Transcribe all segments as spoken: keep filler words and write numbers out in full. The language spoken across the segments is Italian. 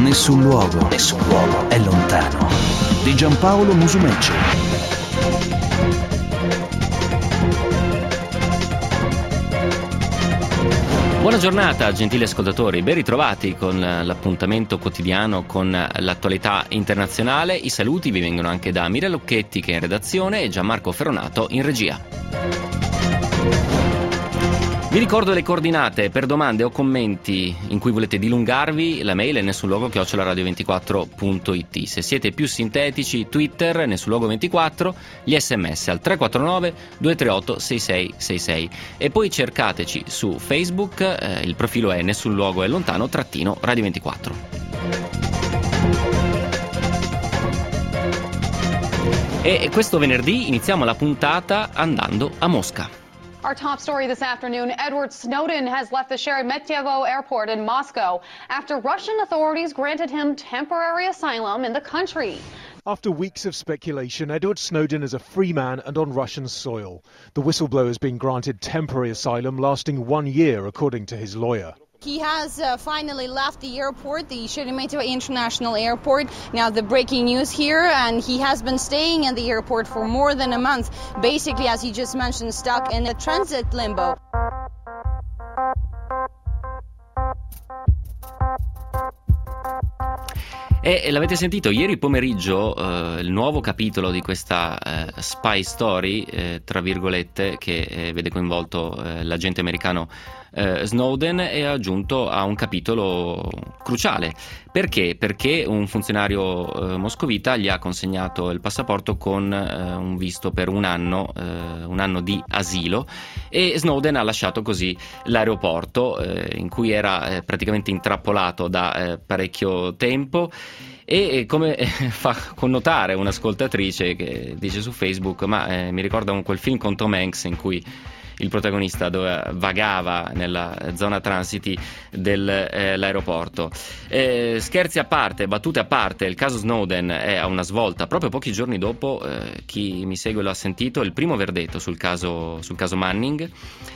Nessun luogo, nessun luogo è lontano. Di Giampaolo Musumeci. Buona giornata, gentili ascoltatori, ben ritrovati con l'appuntamento quotidiano con l'attualità internazionale. I saluti vi vengono anche da Mira Lucchetti, che è in redazione, e Gianmarco Ferronato in regia. Vi ricordo le coordinate per domande o commenti in cui volete dilungarvi. La mail è nessunluogo chiocciola radio ventiquattro punto it. Se siete più sintetici, Twitter nessunluogo ventiquattro, gli sms al tre quattro nove due tre otto sei sei sei sei. E poi cercateci su Facebook, eh, il profilo è Nessun Luogo è Lontano trattino Radio ventiquattro. E questo venerdì iniziamo la puntata andando a Mosca. Our top story this afternoon, Edward Snowden has left the Sheremetyevo airport in Moscow after Russian authorities granted him temporary asylum in the country. After weeks of speculation, Edward Snowden is a free man and on Russian soil. The whistleblower has been granted temporary asylum lasting one year, according to his lawyer. He has uh, finally left the airport, the Sheremetyevo International Airport. Now the breaking news here, and he has been staying in the airport for more than a month, basically, as he just mentioned, stuck in a transit limbo. E l'avete sentito ieri pomeriggio, eh, il nuovo capitolo di questa eh, spy story, eh, tra virgolette, che eh, vede coinvolto eh, l'agente americano eh, Snowden, è aggiunto a un capitolo cruciale. Perché? Perché un funzionario eh, moscovita gli ha consegnato il passaporto con eh, un visto per un anno, eh, un anno di asilo, e Snowden ha lasciato così l'aeroporto eh, in cui era eh, praticamente intrappolato da eh, parecchio tempo. E come fa connotare un'ascoltatrice che dice su Facebook: ma eh, mi ricorda un, quel film con Tom Hanks in cui il protagonista dove vagava nella zona transiti dell'aeroporto. Eh, scherzi a parte, battute a parte, il caso Snowden è a una svolta. Proprio pochi giorni dopo, eh, chi mi segue lo ha sentito, il primo verdetto sul caso, sul caso Manning.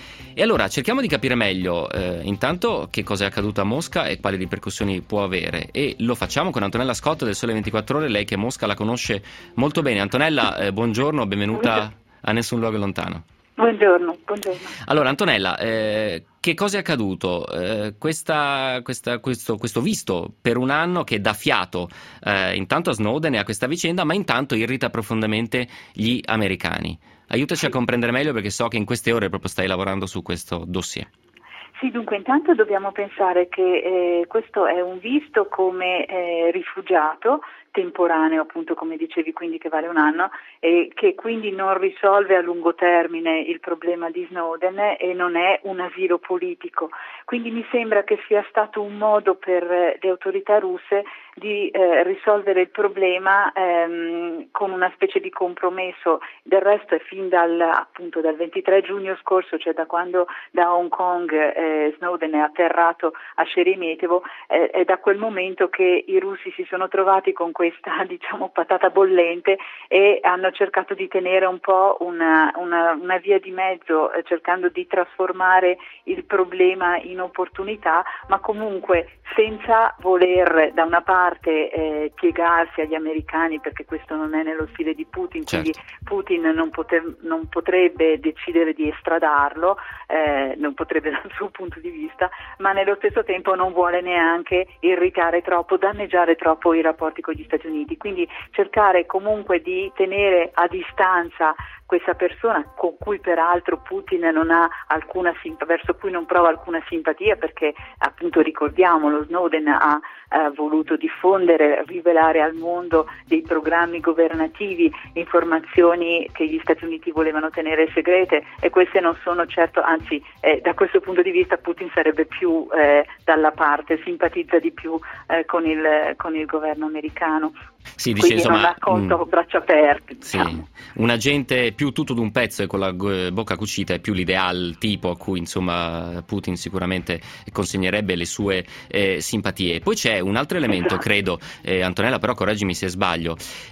E allora cerchiamo di capire meglio eh, intanto che cosa è accaduto a Mosca e quali ripercussioni può avere, e lo facciamo con Antonella Scott del Sole ventiquattro Ore, lei che Mosca la conosce molto bene. Antonella, eh, buongiorno, benvenuta a Nessun Luogo Lontano. Buongiorno, buongiorno. Allora Antonella, eh, che cosa è accaduto? Eh, questa, questa, questo, questo visto per un anno che dà fiato eh, intanto a Snowden e a questa vicenda, ma intanto irrita profondamente gli americani. Aiutaci a comprendere meglio, perché so che in queste ore proprio stai lavorando su questo dossier. Sì, dunque intanto dobbiamo pensare che eh, questo è un visto come eh, rifugiato temporaneo, appunto come dicevi, quindi che vale un anno, e che quindi non risolve a lungo termine il problema di Snowden e non è un asilo politico. Quindi mi sembra che sia stato un modo per le autorità russe di eh, risolvere il problema ehm, con una specie di compromesso. Del resto è fin dal, appunto, dal ventitré giugno scorso, cioè da quando da Hong Kong eh, Snowden è atterrato a Sheremetyevo, eh, è da quel momento che i russi si sono trovati con questa, diciamo, patata bollente e hanno cercato di tenere un po' una, una, una via di mezzo, eh, cercando di trasformare il problema in opportunità, ma comunque senza voler da una parte eh, piegarsi agli americani, perché questo non è nello stile di Putin, certo. Quindi Putin non, poter, non potrebbe decidere di estradarlo, eh, non potrebbe dal suo punto di vista, ma nello stesso tempo non vuole neanche irritare troppo, danneggiare troppo i rapporti con gli Stati Uniti, quindi cercare comunque di tenere a distanza questa persona con cui peraltro Putin non ha alcuna simp- verso cui non prova alcuna simpatia, perché appunto ricordiamolo, Snowden ha eh, voluto diffondere, rivelare al mondo dei programmi governativi, informazioni che gli Stati Uniti volevano tenere segrete, e queste non sono certo, anzi eh, da questo punto di vista Putin sarebbe più eh, dalla parte, simpatizza di più eh, con il, con il governo americano. Sì, dice, quindi insomma, non ha accolto mh, braccia aperte. sì, Diciamo. un agente più tutto d'un pezzo e con la go- bocca cucita è più l'ideal tipo a cui insomma Putin sicuramente consegnerebbe le sue eh, simpatie. Poi c'è un altro elemento, Esatto. credo, eh, Antonella, però correggimi se sbaglio,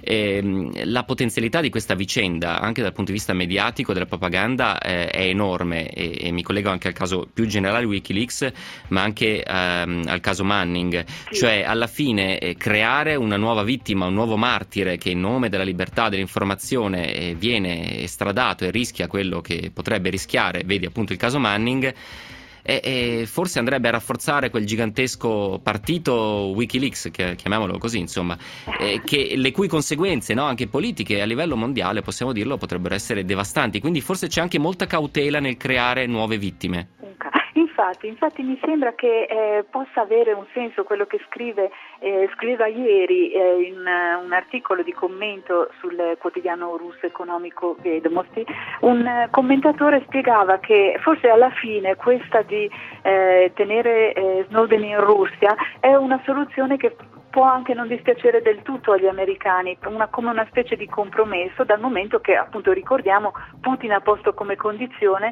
ehm, la potenzialità di questa vicenda anche dal punto di vista mediatico della propaganda eh, è enorme e, e mi collego anche al caso più generale Wikileaks, ma anche ehm, al caso Manning, Sì. cioè alla fine eh, creare una nuova vittima, un nuovo martire che in nome della libertà dell'informazione eh, viene estradato e rischia quello che potrebbe rischiare, vedi appunto il caso Manning, e, e forse andrebbe a rafforzare quel gigantesco partito Wikileaks, che, chiamiamolo così, insomma, eh, che, le cui conseguenze, no, anche politiche a livello mondiale, possiamo dirlo, potrebbero essere devastanti, quindi forse c'è anche molta cautela nel creare nuove vittime. Infatti, infatti mi sembra che eh, possa avere un senso quello che scrive, eh, scriveva ieri eh, in uh, un articolo di commento sul quotidiano russo economico Vedomosti, un uh, commentatore spiegava che forse alla fine questa di eh, tenere eh, Snowden in Russia è una soluzione che può anche non dispiacere del tutto agli americani, una, come una specie di compromesso, dal momento che, appunto, ricordiamo, Putin ha posto come condizione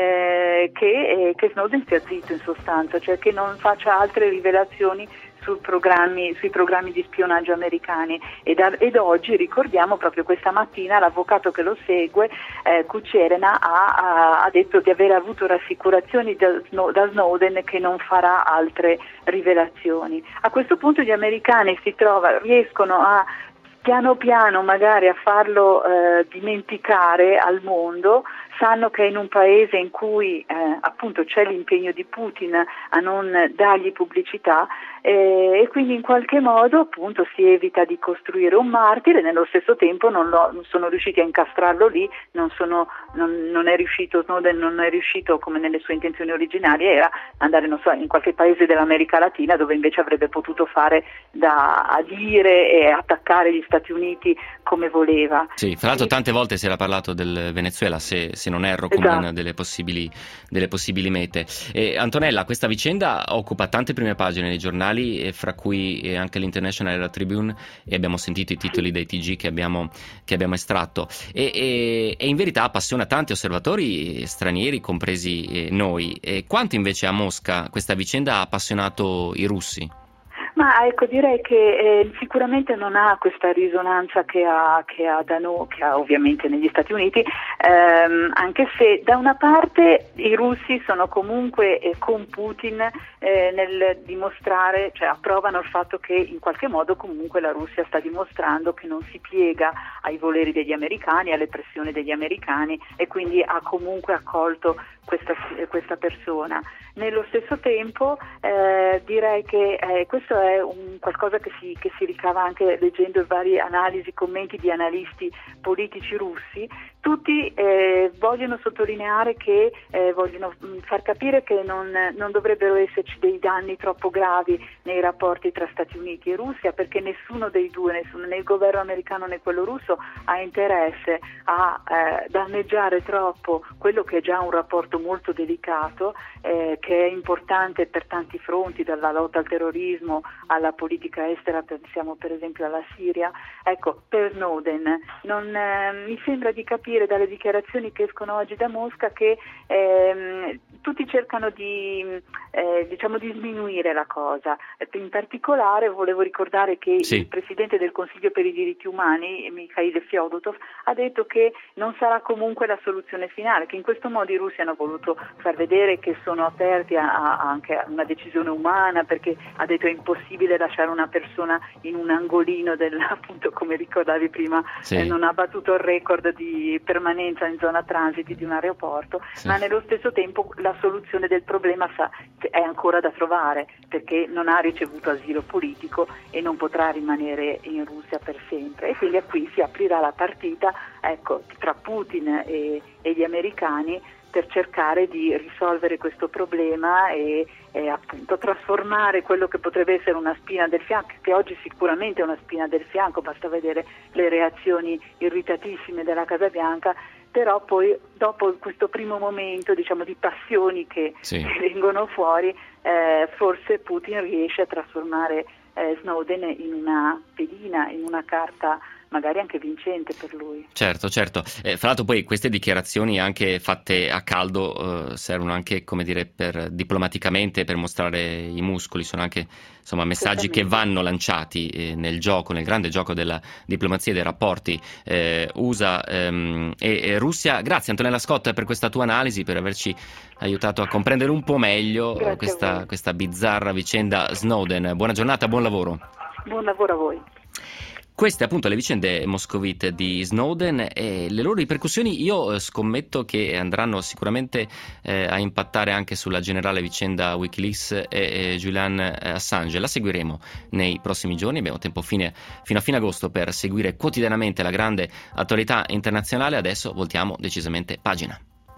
eh, che, eh, che Snowden stia zitto, in sostanza, cioè che non faccia altre rivelazioni sui programmi, sui programmi di spionaggio americani, ed, ed oggi ricordiamo proprio questa mattina l'avvocato che lo segue, eh, Kucherena, ha, ha, ha detto di aver avuto rassicurazioni da, da Snowden che non farà altre rivelazioni. A questo punto gli americani si trova, riescono a piano piano magari a farlo eh, dimenticare al mondo, sanno che è in un paese in cui eh, appunto c'è l'impegno di Putin a non dargli pubblicità eh, e quindi in qualche modo appunto si evita di costruire un martire, nello stesso tempo non, lo, non sono riusciti a incastrarlo lì, non, sono, non, non è riuscito, Snowden non è riuscito, come nelle sue intenzioni originarie era andare, non so, in qualche paese dell'America Latina dove invece avrebbe potuto fare da a dire e attaccare gli Stati Uniti come voleva. Sì, fra l'altro tante volte si era parlato del Venezuela, se, se non erro, come esatto. una delle possibili, delle possibili mete. E, Antonella, questa vicenda occupa tante prime pagine dei giornali, e fra cui anche l'International Herald Tribune, e abbiamo sentito i titoli dei T G che abbiamo, che abbiamo estratto. E, e, e in verità appassiona tanti osservatori stranieri, compresi eh, noi. E quanto invece a Mosca questa vicenda ha appassionato i russi? Ma ecco, direi che eh, sicuramente non ha questa risonanza che ha, che ha da noi, che ha ovviamente negli Stati Uniti, ehm, anche se da una parte i russi sono comunque eh, con Putin eh, nel dimostrare, cioè approvano il fatto che in qualche modo comunque la Russia sta dimostrando che non si piega ai voleri degli americani, alle pressioni degli americani, e quindi ha comunque accolto questa, questa persona. Nello stesso tempo eh, direi che eh, questo è un qualcosa che si, che si ricava anche leggendo varie analisi, commenti di analisti politici russi. Tutti eh, vogliono sottolineare che eh, vogliono mh, far capire che non, non dovrebbero esserci dei danni troppo gravi nei rapporti tra Stati Uniti e Russia, perché nessuno dei due, nessuno, né il governo americano né quello russo, ha interesse a eh, danneggiare troppo quello che è già un rapporto molto delicato, eh, che è importante per tanti fronti, dalla lotta al terrorismo alla politica estera, pensiamo per esempio alla Siria. Ecco, per Snowden non, eh, mi sembra di capire dalle dichiarazioni che escono oggi da Mosca che ehm, tutti cercano di, eh, diciamo, di sminuire la cosa. In particolare volevo ricordare che sì. il Presidente del Consiglio per i diritti umani, Mikhail Fyodotov, ha detto che non sarà comunque la soluzione finale, che in questo modo i russi hanno voluto far vedere che sono aperti a, a, anche a una decisione umana, perché ha detto è impossibile lasciare una persona in un angolino del, appunto come ricordavi prima, sì. eh, non ha battuto il record di permanenza in zona transiti di un aeroporto, sì. ma nello stesso tempo la soluzione del problema sa, è ancora da trovare, perché non ha ricevuto asilo politico e non potrà rimanere in Russia per sempre, e quindi qui si aprirà la partita, ecco, tra Putin e, e gli americani per cercare di risolvere questo problema e, e appunto trasformare quello che potrebbe essere una spina del fianco, che oggi sicuramente è una spina del fianco, basta vedere le reazioni irritatissime della Casa Bianca, però poi dopo questo primo momento, diciamo, di passioni che, sì. che vengono fuori, eh, forse Putin riesce a trasformare eh, Snowden in una pedina, in una carta magari anche vincente per lui. Certo, certo. Eh, fra l'altro poi queste dichiarazioni anche fatte a caldo eh, servono anche, come dire, per diplomaticamente per mostrare i muscoli, sono anche insomma messaggi che vanno lanciati eh, nel gioco, nel grande gioco della diplomazia e dei rapporti eh, U S A ehm, e, e Russia. Grazie Antonella Scott per questa tua analisi, per averci aiutato a comprendere un po' meglio eh, questa, questa bizzarra vicenda Snowden. Buona giornata, buon lavoro. Buon lavoro a voi. Queste appunto le vicende moscovite di Snowden e le loro ripercussioni io scommetto che andranno sicuramente eh, a impattare anche sulla generale vicenda Wikileaks e, e Julian Assange. La seguiremo nei prossimi giorni, abbiamo tempo fine, fino a fine agosto per seguire quotidianamente la grande attualità internazionale. Adesso voltiamo decisamente pagina.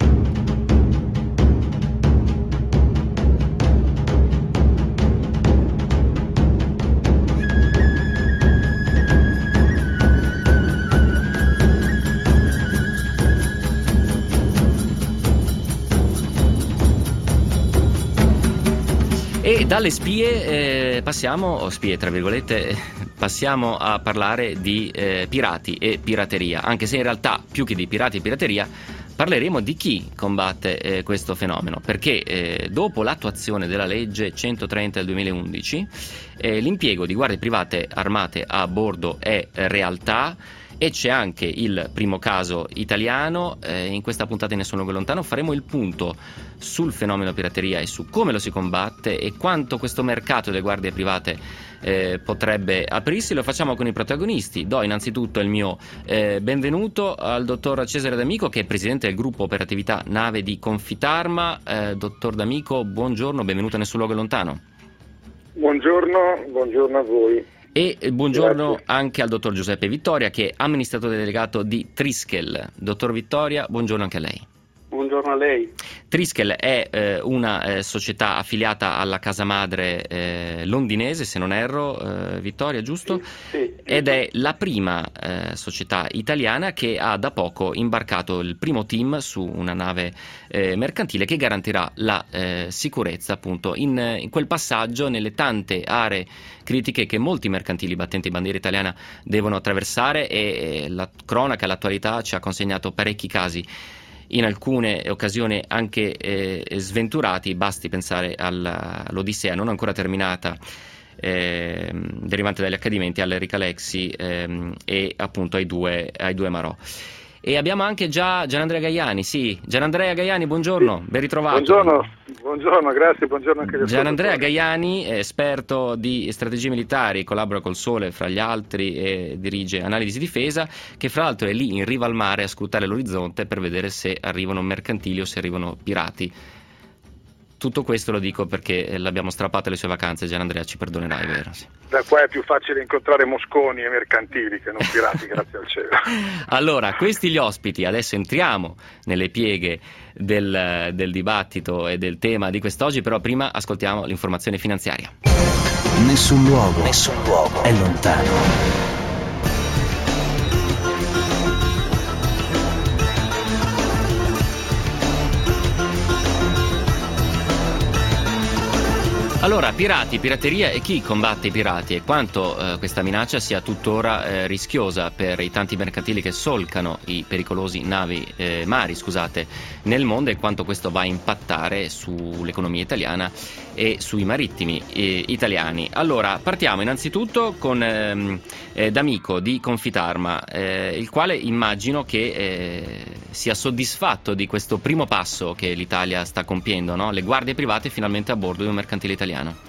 E dalle spie eh, passiamo, o spie tra virgolette, passiamo a parlare di eh, pirati e pirateria, anche se in realtà più che di pirati e pirateria parleremo di chi combatte eh, questo fenomeno, perché eh, dopo l'attuazione della legge centotrenta del duemilaundici eh, l'impiego di guardie private armate a bordo è realtà. E c'è anche il primo caso italiano. Eh, in questa puntata di Nessun Luogo Lontano faremo il punto sul fenomeno pirateria e su come lo si combatte e quanto questo mercato delle guardie private eh, potrebbe aprirsi. Lo facciamo con i protagonisti. Do innanzitutto il mio eh, benvenuto al dottor Cesare D'Amico, che è presidente del gruppo operatività nave di Confitarma. Eh, dottor D'Amico, buongiorno, benvenuto a Nessun Luogo Lontano. Buongiorno, buongiorno a voi. E buongiorno Grazie. Anche al dottor Giuseppe Vittoria, che è amministratore delegato di Triskel. Dottor Vittoria, buongiorno anche a lei. Buongiorno a lei. Triskel è eh, una eh, società affiliata alla casa madre eh, londinese, se non erro, eh, Vittoria, giusto? Sì, sì, Ed è la prima eh, società italiana che ha da poco imbarcato il primo team su una nave eh, mercantile che garantirà la eh, sicurezza appunto in, in quel passaggio nelle tante aree critiche che molti mercantili battenti bandiera italiana devono attraversare, e, e la cronaca, l'attualità ci ha consegnato parecchi casi, in alcune occasioni anche eh, sventurati. Basti pensare alla, all'Odissea non ancora terminata eh, derivante dagli accadimenti all'Erika Lexi eh, e appunto ai due, ai due Marò. E abbiamo anche già Gianandrea Gaiani. Sì, Gianandrea Gaiani, buongiorno, sì. Ben ritrovato. Buongiorno, buongiorno, grazie, buongiorno anche a Gianandrea Gaiani è esperto di strategie militari, collabora col Sole fra gli altri e dirige Analisi Difesa, che fra l'altro è lì in riva al mare a scrutare l'orizzonte per vedere se arrivano mercantili o se arrivano pirati. Tutto questo lo dico perché l'abbiamo strappato alle sue vacanze. Gianandrea, ci perdonerai, vero? Sì. Da qua è più facile incontrare mosconi e mercantili che non pirati, grazie al cielo. Allora, questi gli ospiti, adesso entriamo nelle pieghe del, del dibattito e del tema di quest'oggi, però prima ascoltiamo l'informazione finanziaria. Nessun luogo, nessun luogo è lontano. Allora, pirati, pirateria e chi combatte i pirati, e quanto eh, questa minaccia sia tuttora eh, rischiosa per i tanti mercantili che solcano i pericolosi navi, eh, mari scusate, nel mondo, e quanto questo va a impattare sull'economia italiana e sui marittimi eh, italiani. Allora, partiamo innanzitutto con ehm, eh, D'Amico di Confitarma, eh, il quale immagino che eh, sia soddisfatto di questo primo passo che l'Italia sta compiendo, no? Le guardie private finalmente a bordo di un mercantile italiano.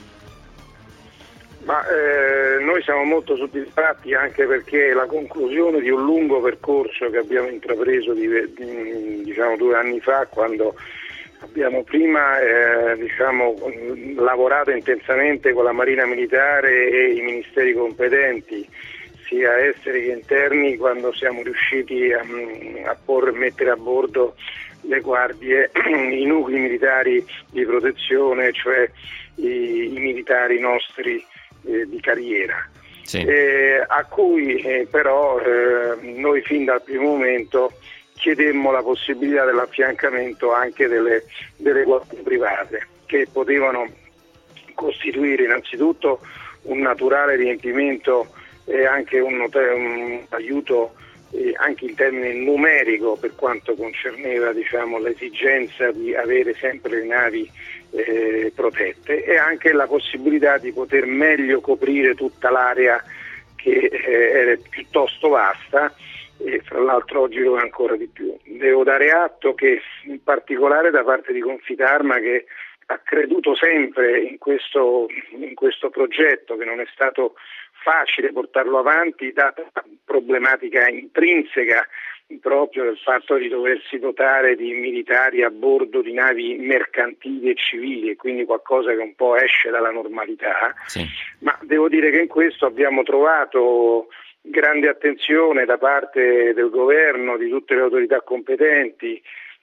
Ma eh, noi siamo molto soddisfatti, anche perché la conclusione di un lungo percorso che abbiamo intrapreso di, di, diciamo due anni fa, quando abbiamo prima eh, diciamo, lavorato intensamente con la Marina Militare e i ministeri competenti, sia esteri che interni, quando siamo riusciti a, a porre, mettere a bordo le guardie, i nuclei militari di protezione, cioè i, i militari nostri eh, di carriera, sì. eh, a cui eh, però eh, noi fin dal primo momento chiedemmo la possibilità dell'affiancamento anche delle, delle guardie private, che potevano costituire innanzitutto un naturale riempimento e anche un, un aiuto eh, anche in termini numerico per quanto concerneva, diciamo, l'esigenza di avere sempre le navi eh, protette, e anche la possibilità di poter meglio coprire tutta l'area che eh, era piuttosto vasta, e fra l'altro oggi lo è ancora di più. Devo dare atto che in particolare da parte di Confitarma, che ha creduto sempre in questo, in questo progetto, che non è stato facile portarlo avanti data la problematica intrinseca proprio del fatto di doversi dotare di militari a bordo di navi mercantili e civili, e quindi qualcosa che un po' esce dalla normalità, sì. Ma devo dire che in questo abbiamo trovato grande attenzione da parte del governo, di tutte le autorità competenti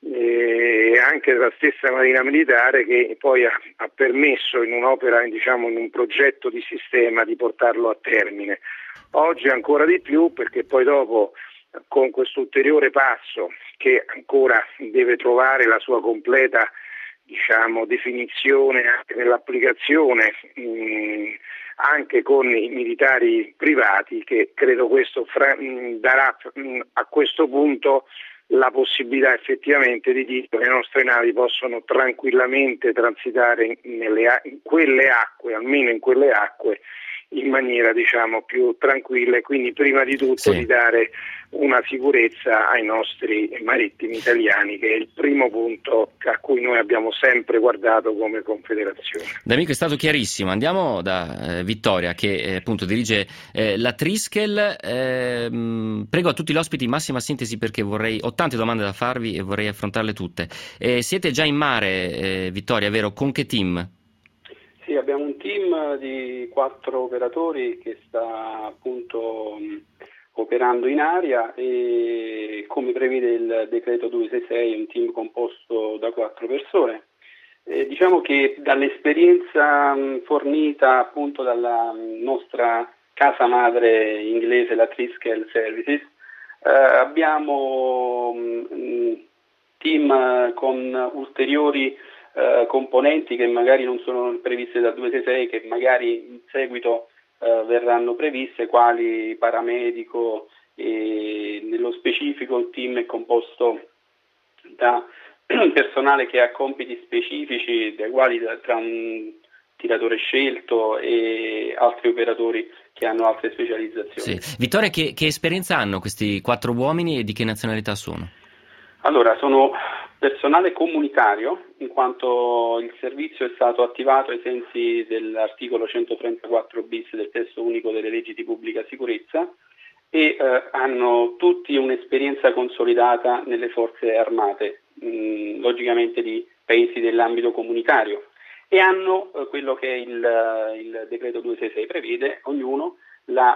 e anche della stessa Marina Militare, che poi ha, ha permesso in un'opera, diciamo in un progetto di sistema, di portarlo a termine. Oggi ancora di più, perché poi dopo, con questo ulteriore passo che ancora deve trovare la sua completa, diciamo, definizione anche nell'applicazione, mh, anche con i militari privati, che credo questo fra, mh, darà mh, a questo punto la possibilità effettivamente di dire che le nostre navi possono tranquillamente transitare nelle, in quelle acque, almeno in quelle acque, in maniera, diciamo, più tranquilla, e quindi prima di tutto sì. di dare una sicurezza ai nostri marittimi italiani, che è il primo punto a cui noi abbiamo sempre guardato come Confederazione. D'Amico è stato chiarissimo. Andiamo da eh, Vittoria, che eh, appunto dirige eh, la Triskel. Eh, prego a tutti gli ospiti massima sintesi, perché vorrei ho tante domande da farvi e vorrei affrontarle tutte. Eh, siete già in mare, eh, Vittoria, vero? Con che team? Sì, abbiamo un team di quattro operatori che sta appunto operando in aria, e come prevede il decreto duecentosessantasei un team composto da quattro persone. Eh, diciamo che dall'esperienza mh, fornita appunto dalla nostra casa madre inglese, la Triskel Services, eh, abbiamo un team con ulteriori Uh, componenti che magari non sono previste dal duecentosessantasei, che magari in seguito uh, verranno previste, quali paramedico, e nello specifico il team è composto da personale che ha compiti specifici, dai quali tra un tiratore scelto e altri operatori che hanno altre specializzazioni. Sì. Vittoria, che, che esperienza hanno questi quattro uomini e di che nazionalità sono? Allora, sono personale comunitario, in quanto il servizio è stato attivato ai sensi dell'articolo centotrentaquattro bis del testo unico delle leggi di pubblica sicurezza, e eh, hanno tutti un'esperienza consolidata nelle forze armate, mh, logicamente di paesi dell'ambito comunitario, e hanno eh, quello che il, il decreto duecentosessantasei prevede, ognuno la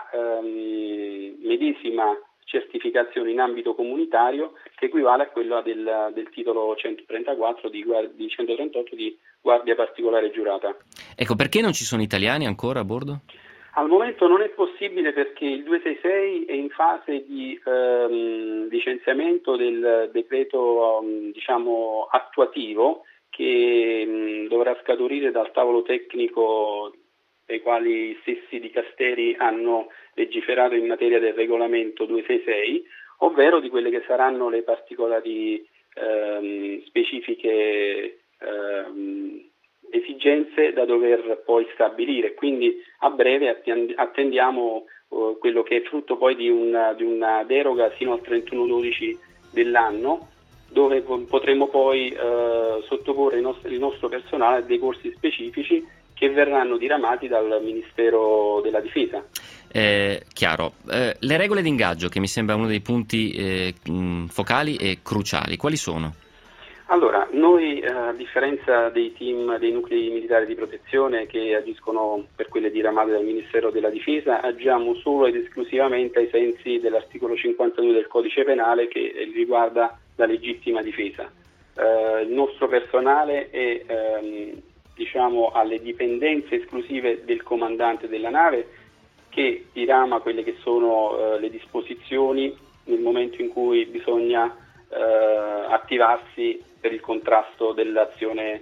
ehm, medesima certificazione in ambito comunitario, che equivale a quella del, del titolo centotrentaquattro di, di centotrentotto di Guardia Particolare Giurata. Ecco, perché non ci sono italiani ancora a bordo? Al momento non è possibile, perché il duecentosessantasei è in fase di ehm, licenziamento del decreto um, diciamo attuativo, che um, dovrà scaturire dal tavolo tecnico ai quali i stessi dicasteri hanno legiferato in materia del regolamento duecentosessantasei, ovvero di quelle che saranno le particolari ehm, specifiche ehm, esigenze da dover poi stabilire. Quindi a breve attendiamo eh, quello che è frutto poi di una, di una deroga sino al trentuno dodici dell'anno, dove potremo poi eh, sottoporre il nostro, il nostro personale a dei corsi specifici che verranno diramati dal Ministero della Difesa. Eh, chiaro. Eh, le regole di ingaggio, che mi sembra uno dei punti eh, mh, focali e cruciali, quali sono? Allora, noi eh, a differenza dei team dei nuclei militari di protezione, che agiscono per quelle diramate dal Ministero della Difesa, agiamo solo ed esclusivamente ai sensi dell'articolo cinquantadue del Codice Penale, che riguarda la legittima difesa. Eh, il nostro personale è ehm, diciamo alle dipendenze esclusive del comandante della nave, che dirama quelle che sono eh, le disposizioni nel momento in cui bisogna eh, attivarsi per il contrasto dell'azione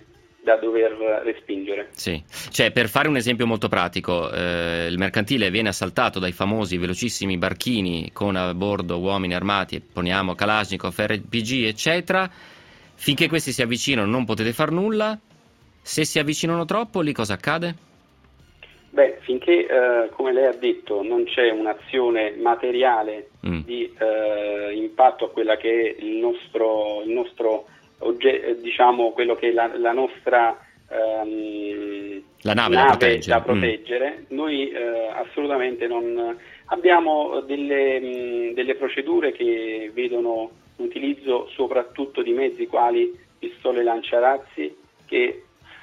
da dover respingere. Sì, cioè per fare un esempio molto pratico, eh, il mercantile viene assaltato dai famosi velocissimi barchini con a bordo uomini armati, poniamo Kalashnikov, R P G eccetera, finché questi si avvicinano non potete far nulla, se si avvicinano troppo lì cosa accade? Beh, finché, eh, come lei ha detto, non c'è un'azione materiale mm. di eh, impatto a quella che è il nostro, il nostro oggetto, diciamo quello che è la, la nostra ehm, la nave, nave da proteggere, da proteggere mm. noi eh, assolutamente non abbiamo delle, mh, delle procedure che vedono l'utilizzo soprattutto di mezzi quali pistole lanciarazzi che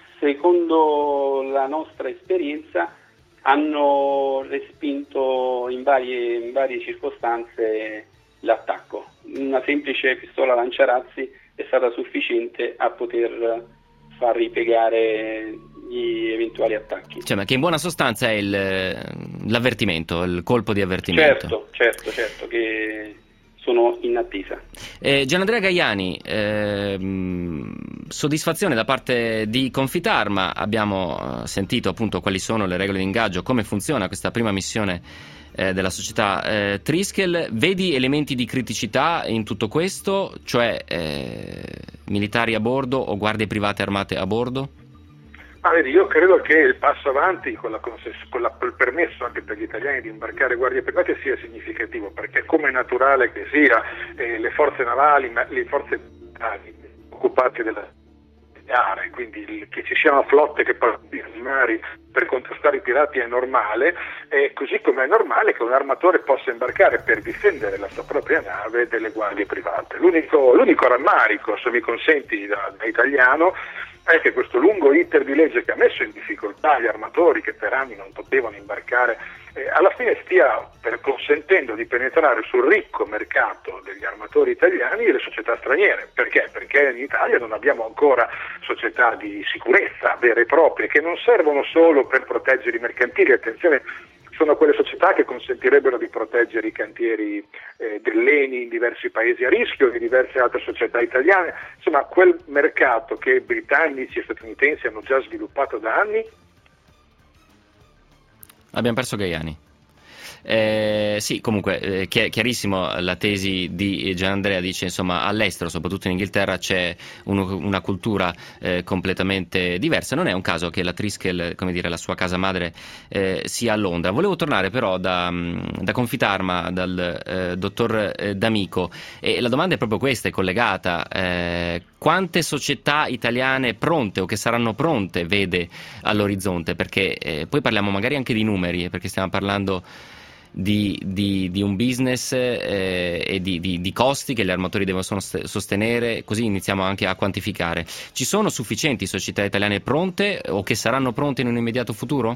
secondo la nostra esperienza hanno respinto in varie, in varie circostanze l'attacco. Una semplice pistola lanciarazzi è stata sufficiente a poter far ripiegare gli eventuali attacchi. Cioè, ma che in buona sostanza è il, l'avvertimento, il colpo di avvertimento. Certo, certo, certo, che sono in attesa. Eh, Gianandrea Gaiani, ehm, soddisfazione da parte di Confitarma, abbiamo sentito appunto quali sono le regole di ingaggio, come funziona questa prima missione eh, della società eh, Triskel. Vedi elementi di criticità in tutto questo, cioè eh, militari a bordo o guardie private armate a bordo? Ma vedi, io credo che il passo avanti con, la, con la, il permesso anche per gli italiani di imbarcare guardie private sia significativo, perché come è naturale che sia, eh, le forze navali, ma le forze militari occupate della aree, quindi il, che ci siano flotte che partono i mari per contrastare i pirati è normale, eh, così come è normale che un armatore possa imbarcare per difendere la sua propria nave delle guardie private. L'unico, l'unico rammarico, se mi consenti da, da italiano, è che questo lungo iter di legge che ha messo in difficoltà gli armatori che per anni non potevano imbarcare, eh, alla fine stia per consentendo di penetrare sul ricco mercato degli armatori italiani e le società straniere. Perché? Perché in Italia non abbiamo ancora società di sicurezza vere e proprie che non servono solo per proteggere i mercantili, attenzione, sono quelle società che consentirebbero di proteggere i cantieri eh, dell'E N I in diversi paesi a rischio, di diverse altre società italiane, insomma quel mercato che britannici e statunitensi hanno già sviluppato da anni. Abbiamo perso Gaiani. Eh, sì, comunque eh, chiarissimo la tesi di Gianandrea, dice insomma all'estero, soprattutto in Inghilterra, c'è uno, una cultura eh, completamente diversa. Non è un caso che la Triskel, come dire, la sua casa madre eh, sia a Londra. Volevo tornare però da, da Confitarma, dal eh, dottor eh, D'Amico, e la domanda è proprio questa, è collegata. Eh, quante società italiane pronte o che saranno pronte vede all'orizzonte? Perché eh, poi parliamo magari anche di numeri, perché stiamo parlando Di, di, di un business eh, e di, di, di costi che gli armatori devono sostenere, così iniziamo anche a quantificare. Ci sono sufficienti società italiane pronte o che saranno pronte in un immediato futuro?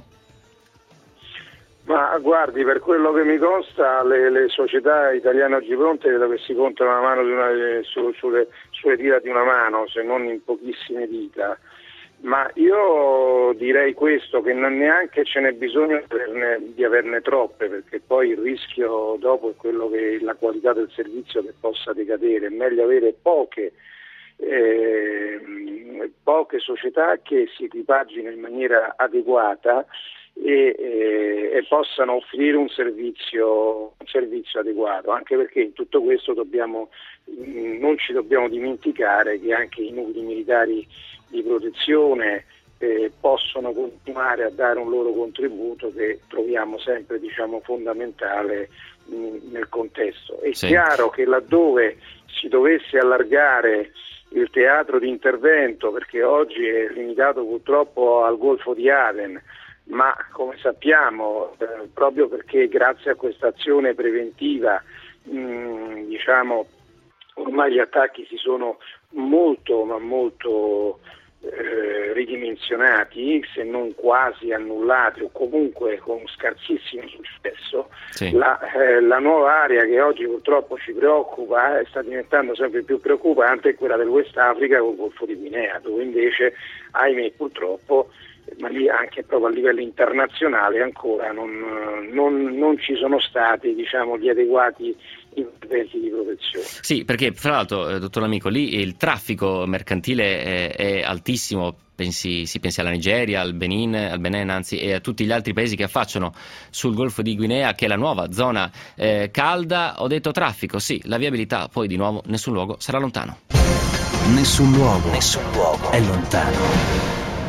Ma guardi, per quello che mi consta, le, le società italiane oggi pronte credo che si contano una mano di una, su, sulle, sulle dita di una mano, se non in pochissime dita. Ma io direi questo, che non neanche ce n'è bisogno di averne, di averne troppe, perché poi il rischio dopo è quello che la qualità del servizio che possa decadere. È meglio avere poche, eh, poche società che si equipaggino in maniera adeguata e, eh, e possano offrire un servizio, un servizio adeguato, anche perché in tutto questo dobbiamo, non ci dobbiamo dimenticare che anche i nuclei militari di protezione eh, possono continuare a dare un loro contributo che troviamo sempre, diciamo, fondamentale mh, nel contesto. È sì. Chiaro che laddove si dovesse allargare il teatro di intervento, perché oggi è limitato purtroppo al Golfo di Aden, ma come sappiamo eh, proprio perché grazie a questa azione preventiva mh, diciamo ormai gli attacchi si sono molto ma molto eh, ridimensionati, se non quasi annullati o comunque con scarsissimo successo. Sì. La, eh, la nuova area che oggi purtroppo ci preoccupa e eh, sta diventando sempre più preoccupante è quella del West Africa col Golfo di Guinea, dove invece ahimè purtroppo, ma lì anche proprio a livello internazionale ancora non, non, non ci sono stati, diciamo, gli adeguati interventi di protezione. Sì, perché fra l'altro, eh, dottor Amico, lì il traffico mercantile è, è altissimo, pensi, si pensi alla Nigeria, al Benin, al Benin anzi, e a tutti gli altri paesi che affacciano sul Golfo di Guinea, che è la nuova zona eh, calda. Ho detto traffico, sì, la viabilità, poi di nuovo nessun luogo sarà lontano. Nessun luogo, nessun luogo è lontano.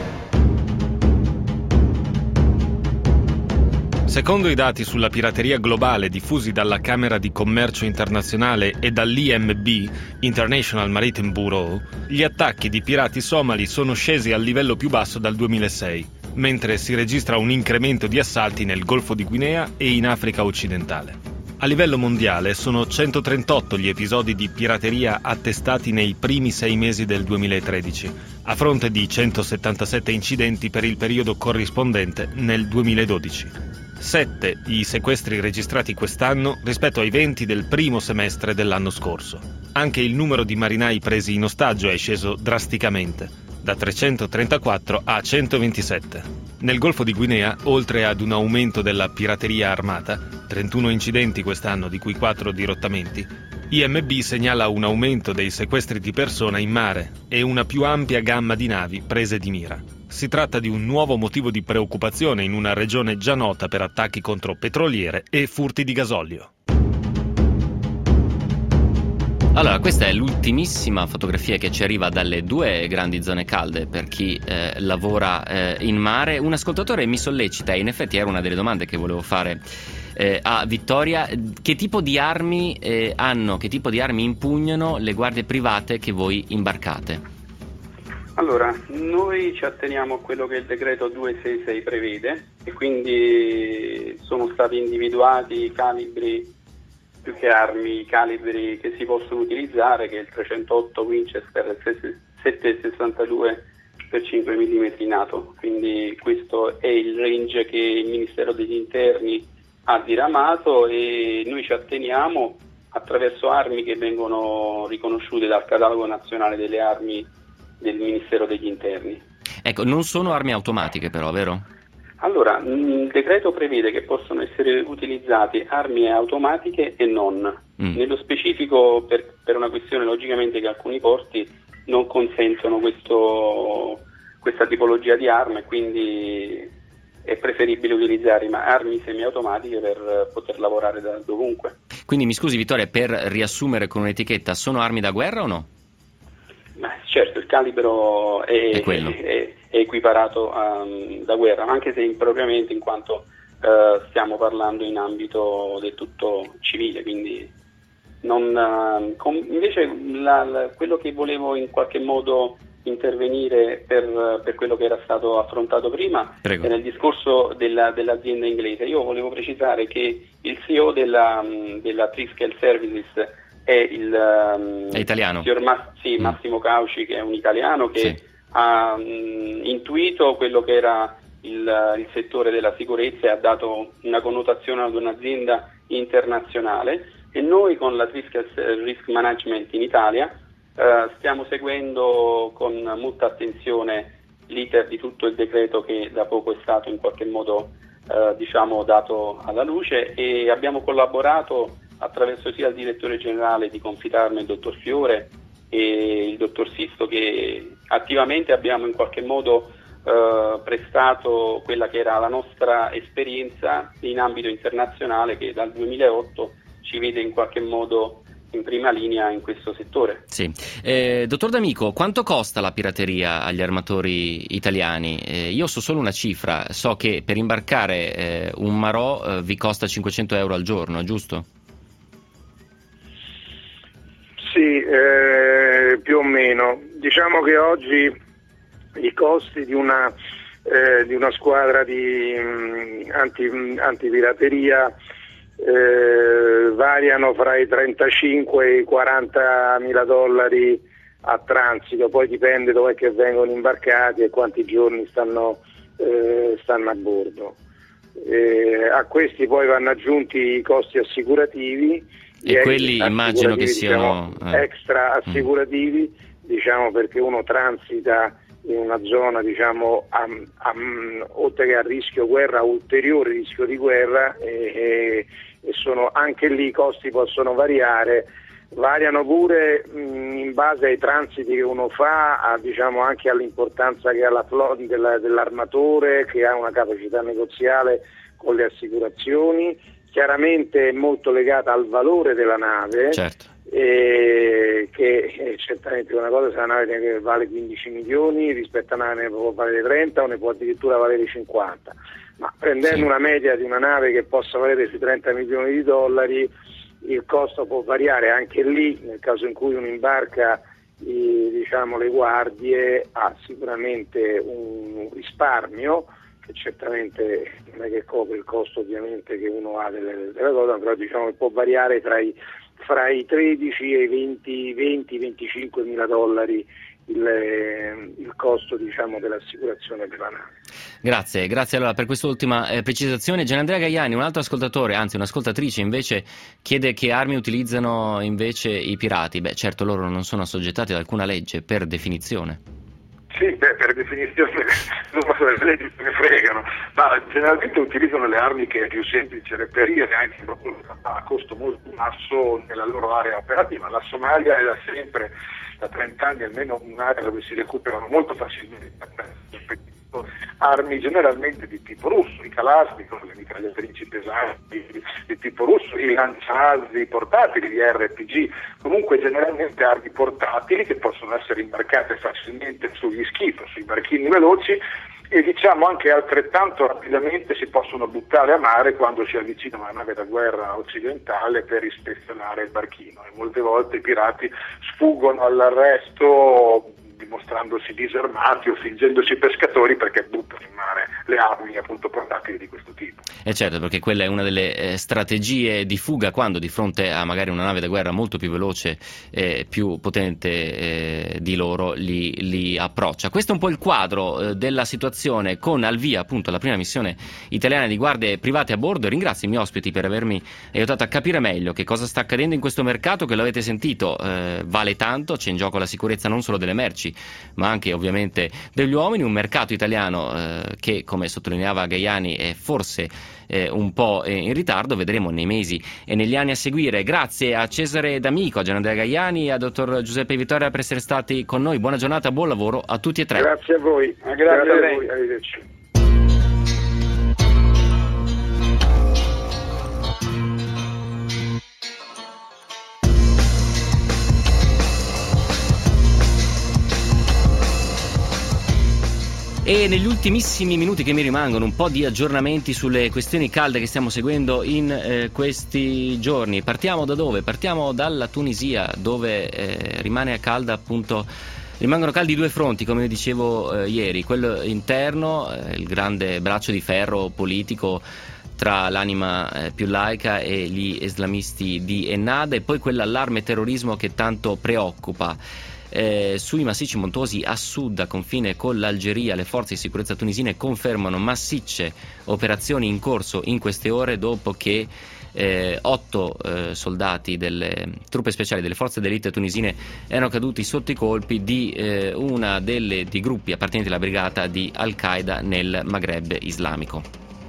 Secondo i dati sulla pirateria globale diffusi dalla Camera di Commercio Internazionale e dall'I M B, International Maritime Bureau, gli attacchi di pirati somali sono scesi al livello più basso dal duemilasei, mentre si registra un incremento di assalti nel Golfo di Guinea e in Africa occidentale. A livello mondiale sono centotrentotto gli episodi di pirateria attestati nei primi sei mesi del duemilatredici, a fronte di centosettantasette incidenti per il periodo corrispondente nel duemiladodici. Sette i sequestri registrati quest'anno rispetto ai venti del primo semestre dell'anno scorso. Anche il numero di marinai presi in ostaggio è sceso drasticamente, da trecentotrentaquattro a centoventisette. Nel Golfo di Guinea, oltre ad un aumento della pirateria armata, trentuno incidenti quest'anno, di cui quattro dirottamenti, I M B segnala un aumento dei sequestri di persona in mare e una più ampia gamma di navi prese di mira. Si tratta di un nuovo motivo di preoccupazione in una regione già nota per attacchi contro petroliere e furti di gasolio. Allora, questa è l'ultimissima fotografia che ci arriva dalle due grandi zone calde per chi eh, lavora eh, in mare. Un ascoltatore mi sollecita, e in effetti era una delle domande che volevo fare eh, a Vittoria: che tipo di armi eh, hanno, che tipo di armi impugnano le guardie private che voi imbarcate? Allora, noi ci atteniamo a quello che il decreto duecentosessantasei prevede, e quindi sono stati individuati i calibri, più che armi, i calibri che si possono utilizzare, che è il trecentootto Winchester e il settecentosessantadue per cinque millimetri NATO. Quindi questo è il range che il Ministero degli Interni ha diramato, e noi ci atteniamo attraverso armi che vengono riconosciute dal catalogo nazionale delle armi del Ministero degli Interni. Ecco, non sono armi automatiche però, vero? Allora, il decreto prevede che possono essere utilizzate armi automatiche e non. Mm. Nello specifico, per, per una questione logicamente che alcuni porti non consentono questo, questa tipologia di arma, e quindi è preferibile utilizzare armi semiautomatiche per poter lavorare da dovunque. Quindi mi scusi Vittoria, per riassumere con un'etichetta, sono armi da guerra o no? Beh, certo, il calibro è, è, è, è equiparato a, da guerra, anche se impropriamente, in quanto uh, stiamo parlando in ambito del tutto civile, quindi non, uh, com- invece la, la, quello che volevo in qualche modo intervenire per, per quello che era stato affrontato prima Prego. è nel discorso della, dell'azienda inglese. Io volevo precisare che il C E O della, della Triskel Services è il um, è italiano. Signor Mas- sì, mm. Massimo Cauci, che è un italiano che sì. ha um, intuito quello che era il, il settore della sicurezza e ha dato una connotazione ad un'azienda internazionale, e noi con la Triskel Risk Management in Italia uh, stiamo seguendo con molta attenzione l'iter di tutto il decreto che da poco è stato in qualche modo uh, diciamo dato alla luce, e abbiamo collaborato attraverso sia il direttore generale di Confitarme, il dottor Fiore, e il dottor Sisto, che attivamente abbiamo in qualche modo eh, prestato quella che era la nostra esperienza in ambito internazionale, che dal duemilaotto ci vede in qualche modo in prima linea in questo settore. Sì. Eh, dottor D'Amico, quanto costa la pirateria agli armatori italiani? Eh, io so solo una cifra, so che per imbarcare eh, un Marò eh, vi costa cinquecento euro al giorno, giusto? Sì, eh, più o meno. Diciamo che oggi i costi di una, eh, di una squadra di mh, anti, antipirateria eh, variano fra i trentacinque e i quaranta mila dollari a transito, poi dipende dove che vengono imbarcati e quanti giorni stanno, eh, stanno a bordo. Eh, a questi poi vanno aggiunti i costi assicurativi, e quelli immagino che siano diciamo, eh. extra assicurativi, mm. diciamo, perché uno transita in una zona, diciamo, a, a, oltre che a rischio guerra, ulteriore rischio di guerra, e, e, e sono anche lì i costi possono variare variano pure mh, in base ai transiti che uno fa, a, diciamo anche all'importanza che ha la flotta della, dell'armatore, che ha una capacità negoziale con le assicurazioni, chiaramente è molto legata al valore della nave. Certo. Eh, che è certamente una cosa, se la nave vale quindici milioni rispetto a una nave ne può valere trenta o ne può addirittura valere cinquanta, ma prendendo sì. una media di una nave che possa valere sui trenta milioni di dollari, il costo può variare. Anche lì, nel caso in cui uno imbarca i, diciamo, le guardie, ha sicuramente un risparmio che certamente non è che copre il costo ovviamente che uno ha delle, delle cose, però diciamo che può variare tra i fra i tredici e i venti venticinque mila dollari il, il costo, diciamo, dell'assicurazione per la nave. Grazie, grazie allora per quest'ultima eh, precisazione. Gianandrea Gaiani, un altro ascoltatore, anzi un'ascoltatrice invece, chiede che armi utilizzano invece i pirati. Beh, certo, loro non sono assoggettati ad alcuna legge per definizione. Sì, beh, per definizione le leggi se ne fregano, ma generalmente utilizzano le armi che è più semplice reperire, anche a costo molto basso nella loro area operativa. La Somalia è da sempre, da trenta anni almeno, un'area dove si recuperano molto facilmente armi generalmente di tipo russo, i Kalashnikov, le mitragliatrici pesanti di tipo russo, i lanciazzi portatili di R P G, comunque generalmente armi portatili che possono essere imbarcate facilmente sugli skiff, sui barchini veloci, e diciamo anche altrettanto rapidamente si possono buttare a mare quando si avvicina una nave da guerra occidentale per ispezionare il barchino, e molte volte i pirati sfuggono all'arresto dimostrandosi disarmati o fingendosi pescatori, perché buttano in mare le armi appunto portatili di questo tipo. E certo, perché quella è una delle eh, strategie di fuga quando di fronte a magari una nave da guerra molto più veloce e eh, più potente eh, di loro li, li approccia. Questo è un po' il quadro eh, della situazione, con al via appunto la prima missione italiana di guardie private a bordo. Ringrazio i miei ospiti per avermi aiutato a capire meglio che cosa sta accadendo in questo mercato che, lo avete sentito, eh, vale tanto, c'è in gioco la sicurezza non solo delle merci ma anche ovviamente degli uomini, un mercato italiano eh, che, come sottolineava Gaiani, è forse eh, un po' in ritardo. Vedremo nei mesi e negli anni a seguire. Grazie a Cesare D'Amico, a Gianandrea Gaiani e a dottor Giuseppe Vittoria per essere stati con noi. Buona giornata, buon lavoro a tutti e tre. Grazie a voi. Grazie, Grazie a voi. Arrivederci. E negli ultimissimi minuti che mi rimangono, un po' di aggiornamenti sulle questioni calde che stiamo seguendo in eh, questi giorni. Partiamo da dove? Partiamo dalla Tunisia, dove eh, rimane a calda appunto. Rimangono caldi due fronti, come dicevo eh, ieri, quello interno, eh, il grande braccio di ferro politico tra l'anima eh, più laica e gli islamisti di Ennahda, e poi quell'allarme terrorismo che tanto preoccupa. Eh, sui massicci montuosi a sud, a confine con l'Algeria, le forze di sicurezza tunisine confermano massicce operazioni in corso in queste ore, dopo che eh, otto eh, soldati delle truppe speciali delle forze d'elite tunisine erano caduti sotto i colpi di eh, una delle di gruppi appartenenti alla brigata di Al-Qaeda nel Maghreb islamico.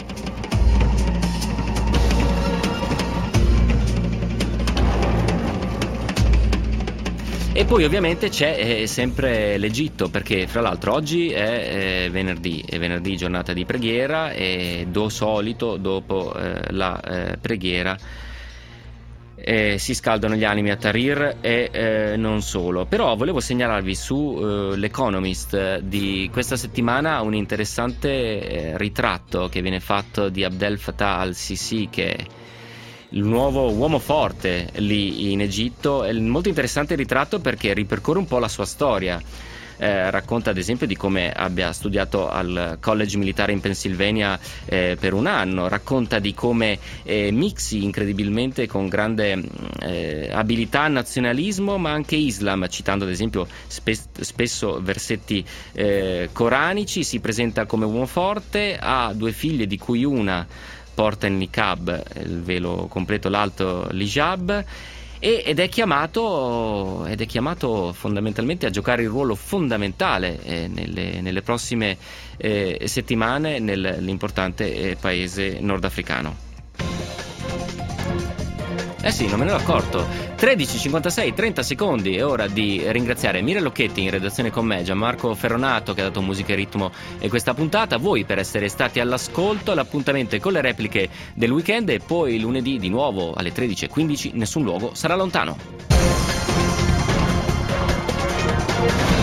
E poi ovviamente c'è eh, sempre l'Egitto, perché fra l'altro oggi è eh, venerdì, è venerdì giornata di preghiera, e do solito dopo eh, la eh, preghiera eh, si scaldano gli animi a Tahrir e eh, non solo. Però volevo segnalarvi su eh, l'Economist di questa settimana un interessante eh, ritratto che viene fatto di Abdel Fattah al-Sisi, che è il nuovo uomo forte lì in Egitto. È molto interessante il ritratto perché ripercorre un po' la sua storia. Eh, racconta ad esempio di come abbia studiato al college militare in Pennsylvania eh, per un anno, racconta di come eh, mixi incredibilmente con grande eh, abilità nazionalismo ma anche Islam, citando ad esempio spe- spesso versetti eh, coranici. Si presenta come uomo forte, ha due figlie di cui una porta il niqab, il velo completo, l'alto l'hijab, e, ed è chiamato ed è chiamato fondamentalmente a giocare il ruolo fondamentale eh, nelle, nelle prossime eh, settimane nell'importante eh, paese nordafricano. Eh sì, non me ne ero accorto. tredici, cinquantasei, trenta secondi. È ora di ringraziare Mira Locchetti in redazione con me, Gianmarco Ferronato che ha dato musica e ritmo in questa puntata, voi per essere stati all'ascolto. L'appuntamento è con le repliche del weekend e poi lunedì di nuovo alle tredici e quindici. Nessun luogo sarà lontano.